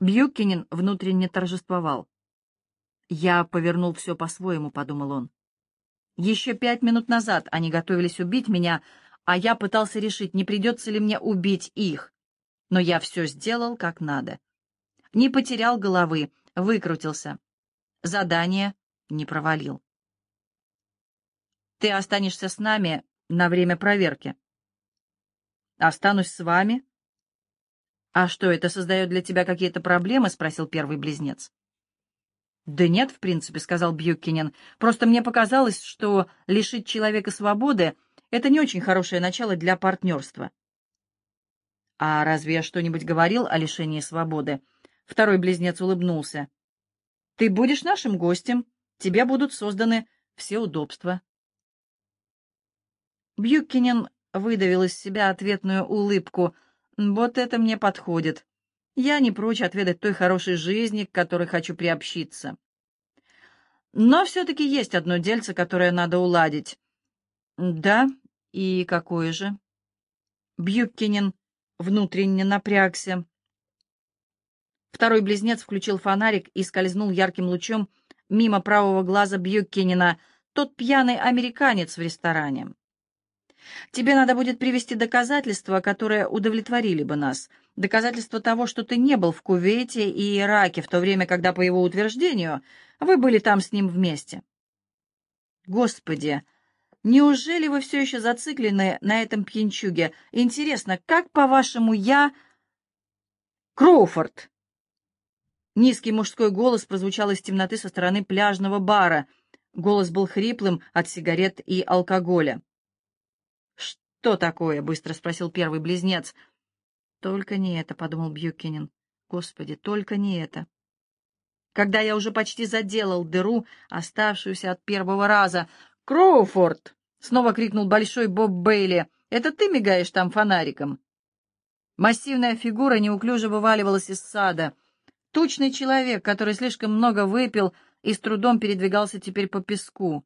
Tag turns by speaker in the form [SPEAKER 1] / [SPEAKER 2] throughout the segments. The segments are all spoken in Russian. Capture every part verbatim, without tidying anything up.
[SPEAKER 1] Бьюкинен внутренне торжествовал. «Я повернул все по-своему», — подумал он. «Еще пять минут назад они готовились убить меня, а я пытался решить, не придется ли мне убить их. Но я все сделал как надо. Не потерял головы, выкрутился. Задание не провалил». «Ты останешься с нами на время проверки». «Останусь с вами?» «А что, это создает для тебя какие-то проблемы?» — спросил первый близнец. «Да нет, в принципе», — сказал Бьюкинен. «Просто мне показалось, что лишить человека свободы — это не очень хорошее начало для партнерства». «А разве я что-нибудь говорил о лишении свободы?» Второй близнец улыбнулся. «Ты будешь нашим гостем, тебе будут созданы все удобства». Бьюкинен выдавил из себя ответную улыбку. «Вот это мне подходит. Я не прочь отведать той хорошей жизни, к которой хочу приобщиться. Но все-таки есть одно дельце, которое надо уладить». «Да? И какое же?» Бьюкинен внутренне напрягся. Второй близнец включил фонарик и скользнул ярким лучом мимо правого глаза Бьюкинена, тот пьяный американец в ресторане. «Тебе надо будет привести доказательства, которые удовлетворили бы нас. Доказательства того, что ты не был в Кувейте и Ираке в то время, когда, по его утверждению, вы были там с ним вместе». «Господи, неужели вы все еще зациклены на этом пьянчуге? Интересно, как, по-вашему, я...» «Кроуфорд!» Низкий мужской голос прозвучал из темноты со стороны пляжного бара. Голос был хриплым от сигарет и алкоголя. «Что такое?» — быстро спросил первый близнец. «Только не это», — подумал Бьюкинен. «Господи, только не это». Когда я уже почти заделал дыру, оставшуюся от первого раза. «Кроуфорд!» — снова крикнул большой Боб Бейли. «Это ты мигаешь там фонариком?» Массивная фигура неуклюже вываливалась из сада. Тучный человек, который слишком много выпил и с трудом передвигался теперь по песку.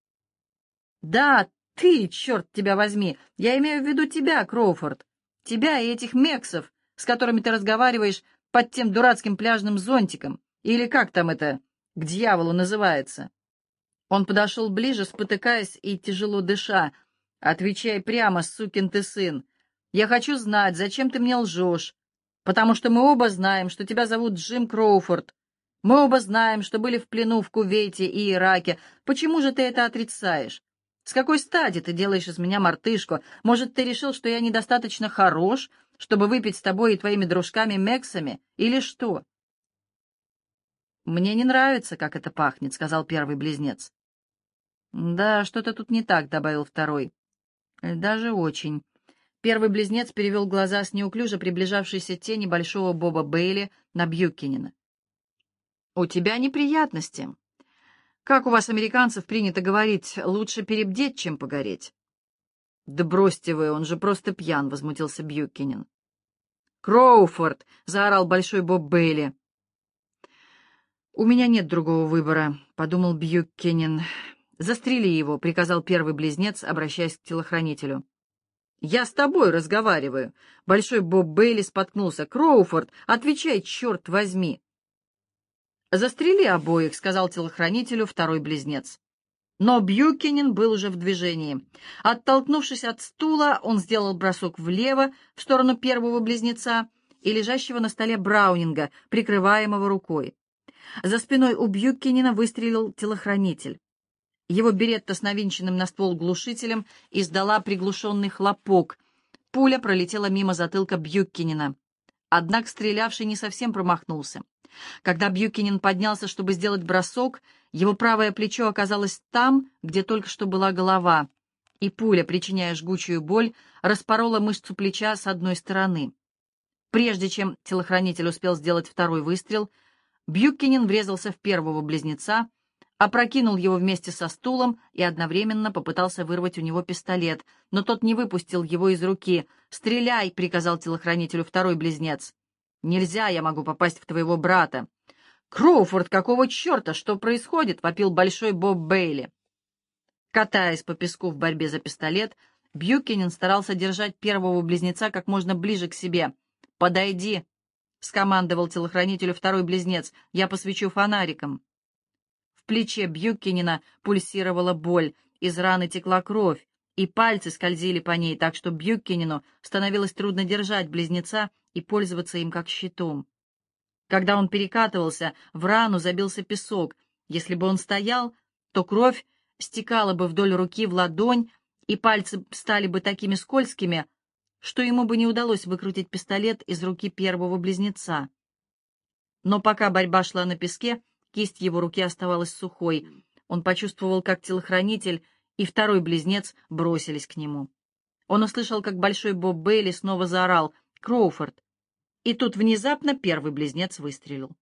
[SPEAKER 1] «Да, ты, черт тебя возьми! Я имею в виду тебя, Кроуфорд! Тебя и этих мексов, с которыми ты разговариваешь под тем дурацким пляжным зонтиком, или как там это, к дьяволу называется?» Он подошел ближе, спотыкаясь и тяжело дыша. «Отвечай прямо, сукин ты сын! Я хочу знать, зачем ты мне лжешь? Потому что мы оба знаем, что тебя зовут Джим Кроуфорд. Мы оба знаем, что были в плену в Кувейте и Ираке. Почему же ты это отрицаешь? С какой стати ты делаешь из меня мартышку? Может, ты решил, что я недостаточно хорош, чтобы выпить с тобой и твоими дружками-мексами? Или что?» «Мне не нравится, как это пахнет», — сказал первый близнец. «Да, что-то тут не так», — добавил второй. «Даже очень». Первый близнец перевел глаза с неуклюже приближавшейся тени большого Боба Бейли на Бьюкинена. «У тебя неприятности. Как у вас, американцев, принято говорить, лучше перебдеть, чем погореть». «Да бросьте вы, он же просто пьян», — возмутился Бьюкинен. «Кроуфорд!» — заорал большой Боб Бейли. «У меня нет другого выбора», — подумал Бьюкинен. «Застрели его», — приказал первый близнец, обращаясь к телохранителю. «Я с тобой разговариваю». Большой Боб Бейли споткнулся. «Кроуфорд, отвечай, черт возьми!» «Застрели обоих», — сказал телохранителю второй близнец. Но Бьюкинен был уже в движении. Оттолкнувшись от стула, он сделал бросок влево, в сторону первого близнеца и лежащего на столе Браунинга, прикрываемого рукой. За спиной у Бьюкинена выстрелил телохранитель. Его беретта с навинченным на ствол глушителем издала приглушенный хлопок. Пуля пролетела мимо затылка Бьюкинена. Однако стрелявший не совсем промахнулся. Когда Бьюкинен поднялся, чтобы сделать бросок, его правое плечо оказалось там, где только что была голова, и пуля, причиняя жгучую боль, распорола мышцу плеча с одной стороны. Прежде чем телохранитель успел сделать второй выстрел, Бьюкинен врезался в первого близнеца, опрокинул его вместе со стулом и одновременно попытался вырвать у него пистолет, но тот не выпустил его из руки. «Стреляй!» — приказал телохранителю второй близнец. «Нельзя, я могу попасть в твоего брата». «Кроуфорд, какого черта? Что происходит?» — вопил большой Боб Бейли. Катаясь по песку в борьбе за пистолет, Бьюкинен старался держать первого близнеца как можно ближе к себе. «Подойди!» скомандовал телохранителю второй близнец. «Я посвечу фонариком». В плече Бьюкинена пульсировала боль, из раны текла кровь, и пальцы скользили по ней, так что Бьюкинену становилось трудно держать близнеца и пользоваться им как щитом. Когда он перекатывался, в рану забился песок. Если бы он стоял, то кровь стекала бы вдоль руки в ладонь, и пальцы стали бы такими скользкими, что ему бы не удалось выкрутить пистолет из руки первого близнеца. Но пока борьба шла на песке, кисть его руки оставалась сухой. Он почувствовал, как телохранитель и второй близнец бросились к нему. Он услышал, как большой Боб Бейли снова заорал «Кроуфорд!», и тут внезапно первый близнец выстрелил.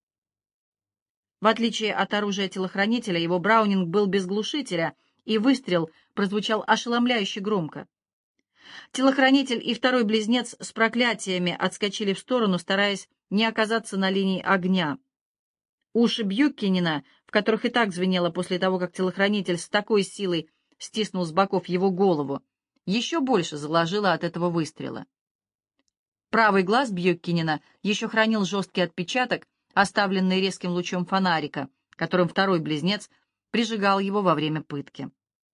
[SPEAKER 1] В отличие от оружия телохранителя, его браунинг был без глушителя, и выстрел прозвучал ошеломляюще громко. Телохранитель и второй близнец с проклятиями отскочили в сторону, стараясь не оказаться на линии огня. Уши Бьюкинена, в которых и так звенело после того, как телохранитель с такой силой стиснул с боков его голову, еще больше заложило от этого выстрела. Правый глаз Бьюкинена еще хранил жесткий отпечаток, оставленный резким лучом фонарика, которым второй близнец прижигал его во время пытки.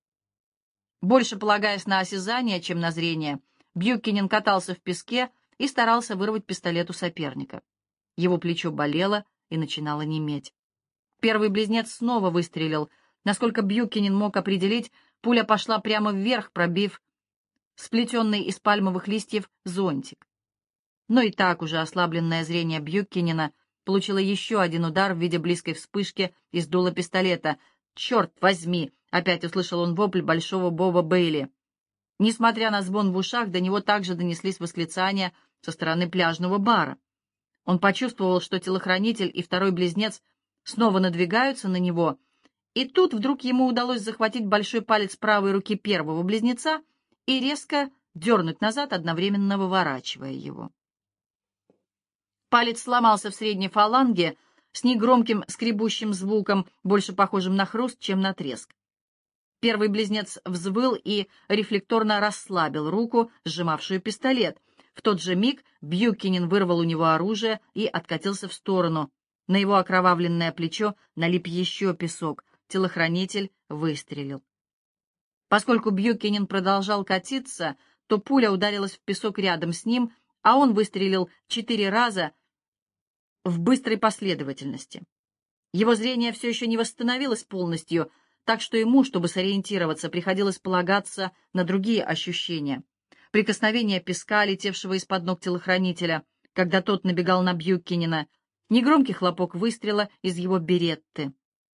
[SPEAKER 1] Больше полагаясь на осязание, чем на зрение, Бьюкинен катался в песке и старался вырвать пистолет у соперника. Его плечо болело и начинало неметь. Первый близнец снова выстрелил. Насколько Бьюкинен мог определить, пуля пошла прямо вверх, пробив сплетенный из пальмовых листьев зонтик. Но и так уже ослабленное зрение Бьюкинена получило еще один удар в виде близкой вспышки из дула пистолета. «Черт возьми!» — опять услышал он вопль большого Боба Бейли. Несмотря на звон в ушах, до него также донеслись восклицания со стороны пляжного бара. Он почувствовал, что телохранитель и второй близнец снова надвигаются на него, и тут вдруг ему удалось захватить большой палец правой руки первого близнеца и резко дернуть назад, одновременно выворачивая его. Палец сломался в средней фаланге с негромким скребущим звуком, больше похожим на хруст, чем на треск. Первый близнец взвыл и рефлекторно расслабил руку, сжимавшую пистолет. В тот же миг Бьюкинен вырвал у него оружие и откатился в сторону. На его окровавленное плечо налип еще песок. Телохранитель выстрелил. Поскольку Бьюкинен продолжал катиться, то пуля ударилась в песок рядом с ним, а он выстрелил четыре раза в быстрой последовательности. Его зрение все еще не восстановилось полностью, так что ему, чтобы сориентироваться, приходилось полагаться на другие ощущения. Прикосновение песка, летевшего из-под ног телохранителя, когда тот набегал на Бьюкинена, негромкий хлопок выстрела из его беретты.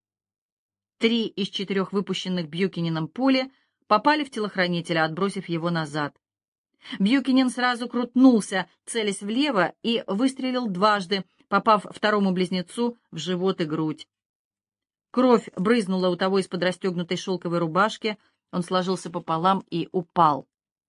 [SPEAKER 1] Три из четырех выпущенных Бьюкиненом пули попали в телохранителя, отбросив его назад. Бьюкинен сразу крутнулся, целясь влево, и выстрелил дважды, попав второму близнецу в живот и грудь. Кровь брызнула у того из-под расстегнутой шелковой рубашки, он сложился пополам и упал.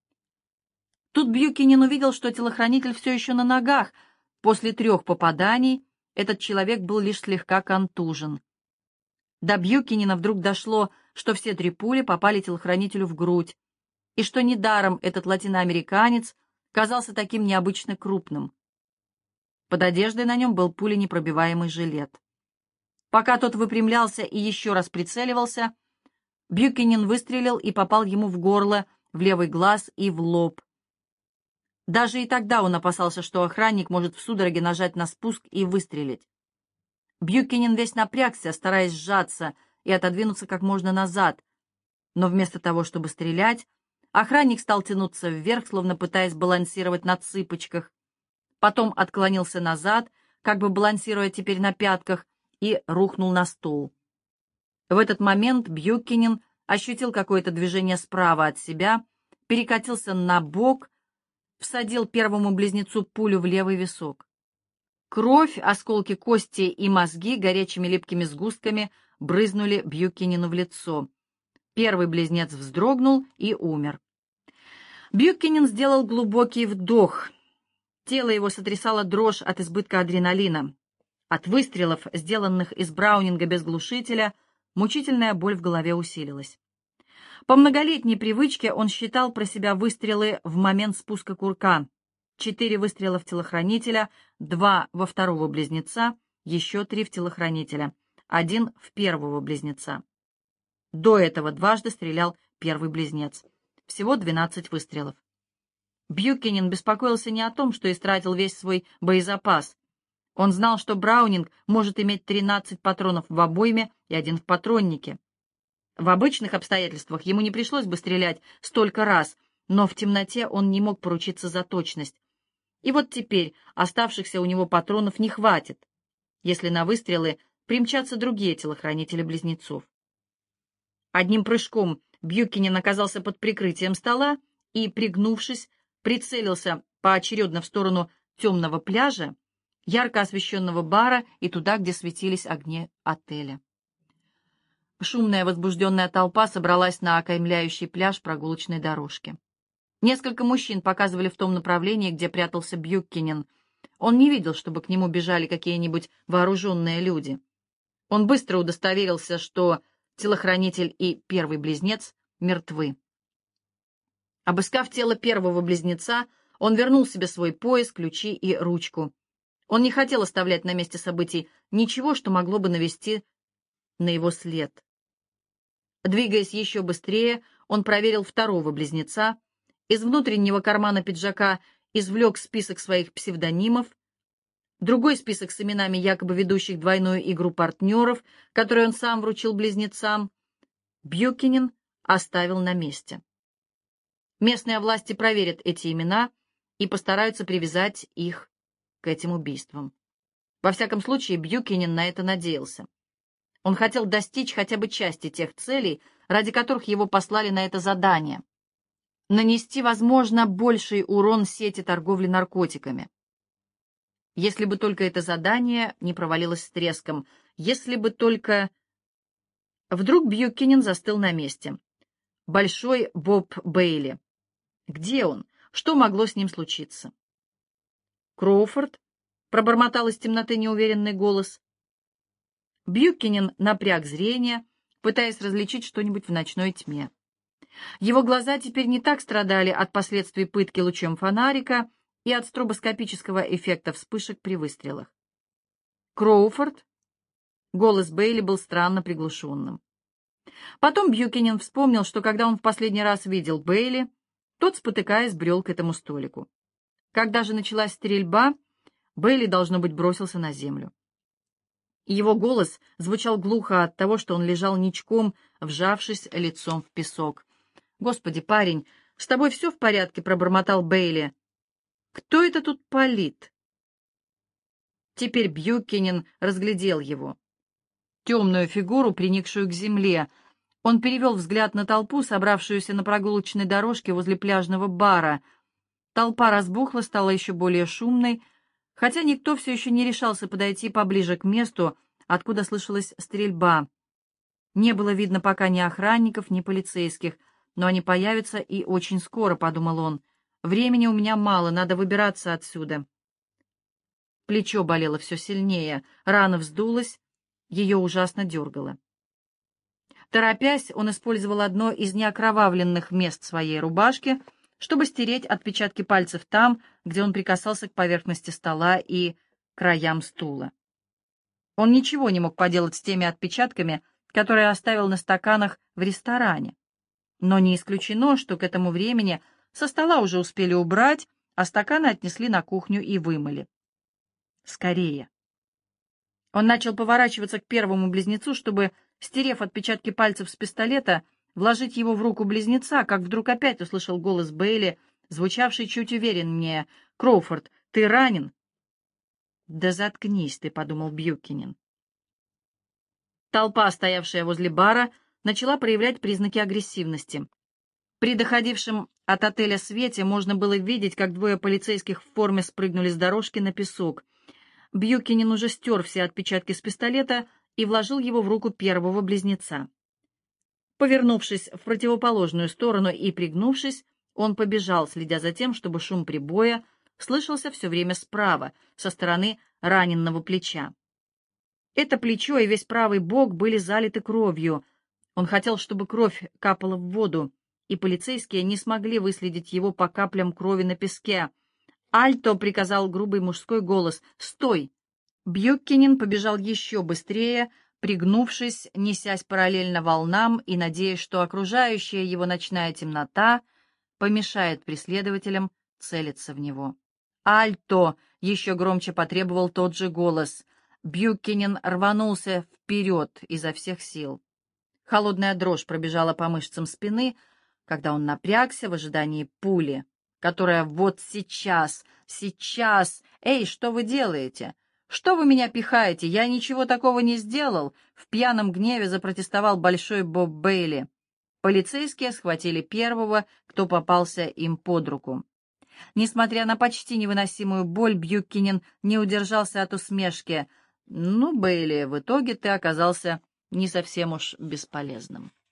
[SPEAKER 1] Тут Бьюкинен увидел, что телохранитель все еще на ногах. После трех попаданий этот человек был лишь слегка контужен. До Бьюкинена вдруг дошло, что все три пули попали телохранителю в грудь, и что недаром этот латиноамериканец казался таким необычно крупным. Под одеждой на нем был пуленепробиваемый жилет. Пока тот выпрямлялся и еще раз прицеливался, Бьюкинен выстрелил и попал ему в горло, в левый глаз и в лоб. Даже и тогда он опасался, что охранник может в судороге нажать на спуск и выстрелить. Бьюкинен весь напрягся, стараясь сжаться и отодвинуться как можно назад, но вместо того, чтобы стрелять, охранник стал тянуться вверх, словно пытаясь балансировать на цыпочках, потом отклонился назад, как бы балансируя теперь на пятках, и рухнул на стол. В этот момент Бьюкинен ощутил какое-то движение справа от себя, перекатился на бок, всадил первому близнецу пулю в левый висок. Кровь, осколки кости и мозги горячими липкими сгустками брызнули Бьюкинену в лицо. Первый близнец вздрогнул и умер. Бьюкинен сделал глубокий вдох. Тело его сотрясало дрожь от избытка адреналина. От выстрелов, сделанных из браунинга без глушителя, мучительная боль в голове усилилась. По многолетней привычке он считал про себя выстрелы в момент спуска курка. Четыре выстрела в телохранителя, два во второго близнеца, еще три в телохранителя, один в первого близнеца. До этого дважды стрелял первый близнец. Всего двенадцать выстрелов. Бьюкенен беспокоился не о том, что истратил весь свой боезапас. Он знал, что Браунинг может иметь тринадцать патронов в обойме и один в патроннике. В обычных обстоятельствах ему не пришлось бы стрелять столько раз, но в темноте он не мог поручиться за точность. И вот теперь оставшихся у него патронов не хватит, если на выстрелы примчатся другие телохранители близнецов. Одним прыжком Бьюкенен оказался под прикрытием стола и, пригнувшись, прицелился поочередно в сторону темного пляжа, ярко освещенного бара и туда, где светились огни отеля. Шумная возбужденная толпа собралась на окаймляющий пляж прогулочной дорожки. Несколько мужчин показывали в том направлении, где прятался Бьюкенен. Он не видел, чтобы к нему бежали какие-нибудь вооруженные люди. Он быстро удостоверился, что телохранитель и первый близнец мертвы. Обыскав тело первого близнеца, он вернул себе свой пояс, ключи и ручку. Он не хотел оставлять на месте событий ничего, что могло бы навести на его след. Двигаясь еще быстрее, он проверил второго близнеца, из внутреннего кармана пиджака извлек список своих псевдонимов, другой список с именами якобы ведущих двойную игру партнеров, которые он сам вручил близнецам, Бьюкенен оставил на месте. Местные власти проверят эти имена и постараются привязать их к этим убийствам. Во всяком случае, Бьюкенен на это надеялся. Он хотел достичь хотя бы части тех целей, ради которых его послали на это задание. Нанести, возможно, больший урон сети торговли наркотиками. Если бы только это задание не провалилось с треском, если бы только... Вдруг Бьюкенен застыл на месте. Большой Боб Бейли. Где он? Что могло с ним случиться? «Кроуфорд?» — пробормотал из темноты неуверенный голос. Бьюкенен напряг зрение, пытаясь различить что-нибудь в ночной тьме. Его глаза теперь не так страдали от последствий пытки лучом фонарика и от стробоскопического эффекта вспышек при выстрелах. «Кроуфорд?» Голос Бейли был странно приглушенным. Потом Бьюкенен вспомнил, что когда он в последний раз видел Бейли, тот, спотыкаясь, брел к этому столику. Когда же началась стрельба, Бейли, должно быть, бросился на землю. Его голос звучал глухо от того, что он лежал ничком, вжавшись лицом в песок. «Господи, парень, с тобой все в порядке?» — пробормотал Бейли. «Кто это тут палит?» Теперь Бьюкенен разглядел его. Темную фигуру, приникшую к земле. Он перевел взгляд на толпу, собравшуюся на прогулочной дорожке возле пляжного бара. Толпа разбухла, стала еще более шумной, хотя никто все еще не решался подойти поближе к месту, откуда слышалась стрельба. Не было видно пока ни охранников, ни полицейских, но они появятся и очень скоро, — подумал он. Времени у меня мало, надо выбираться отсюда. Плечо болело все сильнее, рана вздулась, ее ужасно дергало. Торопясь, он использовал одно из неокровавленных мест своей рубашки, чтобы стереть отпечатки пальцев там, где он прикасался к поверхности стола и краям стула. Он ничего не мог поделать с теми отпечатками, которые оставил на стаканах в ресторане. Но не исключено, что к этому времени со стола уже успели убрать, а стаканы отнесли на кухню и вымыли. Скорее. Он начал поворачиваться к первому близнецу, чтобы, стерев отпечатки пальцев с пистолета, вложить его в руку близнеца, как вдруг опять услышал голос Бейли, звучавший чуть увереннее. «Кроуфорд, ты ранен?» «Да заткнись ты», — подумал Бьюкенен. Толпа, стоявшая возле бара, начала проявлять признаки агрессивности. При доходившем от отеля свете можно было видеть, как двое полицейских в форме спрыгнули с дорожки на песок. Бьюкенен уже стер все отпечатки с пистолета и вложил его в руку первого близнеца. Повернувшись в противоположную сторону и пригнувшись, он побежал, следя за тем, чтобы шум прибоя слышался все время справа, со стороны раненного плеча. Это плечо и весь правый бок были залиты кровью. Он хотел, чтобы кровь капала в воду, и полицейские не смогли выследить его по каплям крови на песке, «Альто!» — приказал грубый мужской голос. «Стой!» Бьюккинен побежал еще быстрее, пригнувшись, несясь параллельно волнам и надеясь, что окружающая его ночная темнота помешает преследователям целиться в него. «Альто!» — еще громче потребовал тот же голос. Бьюккинен рванулся вперед изо всех сил. Холодная дрожь пробежала по мышцам спины, когда он напрягся в ожидании пули, которая вот сейчас, сейчас... «Эй, что вы делаете? Что вы меня пихаете? Я ничего такого не сделал!» В пьяном гневе запротестовал большой Боб Бейли. Полицейские схватили первого, кто попался им под руку. Несмотря на почти невыносимую боль, Бьюккинен не удержался от усмешки. «Ну, Бейли, в итоге ты оказался не совсем уж бесполезным».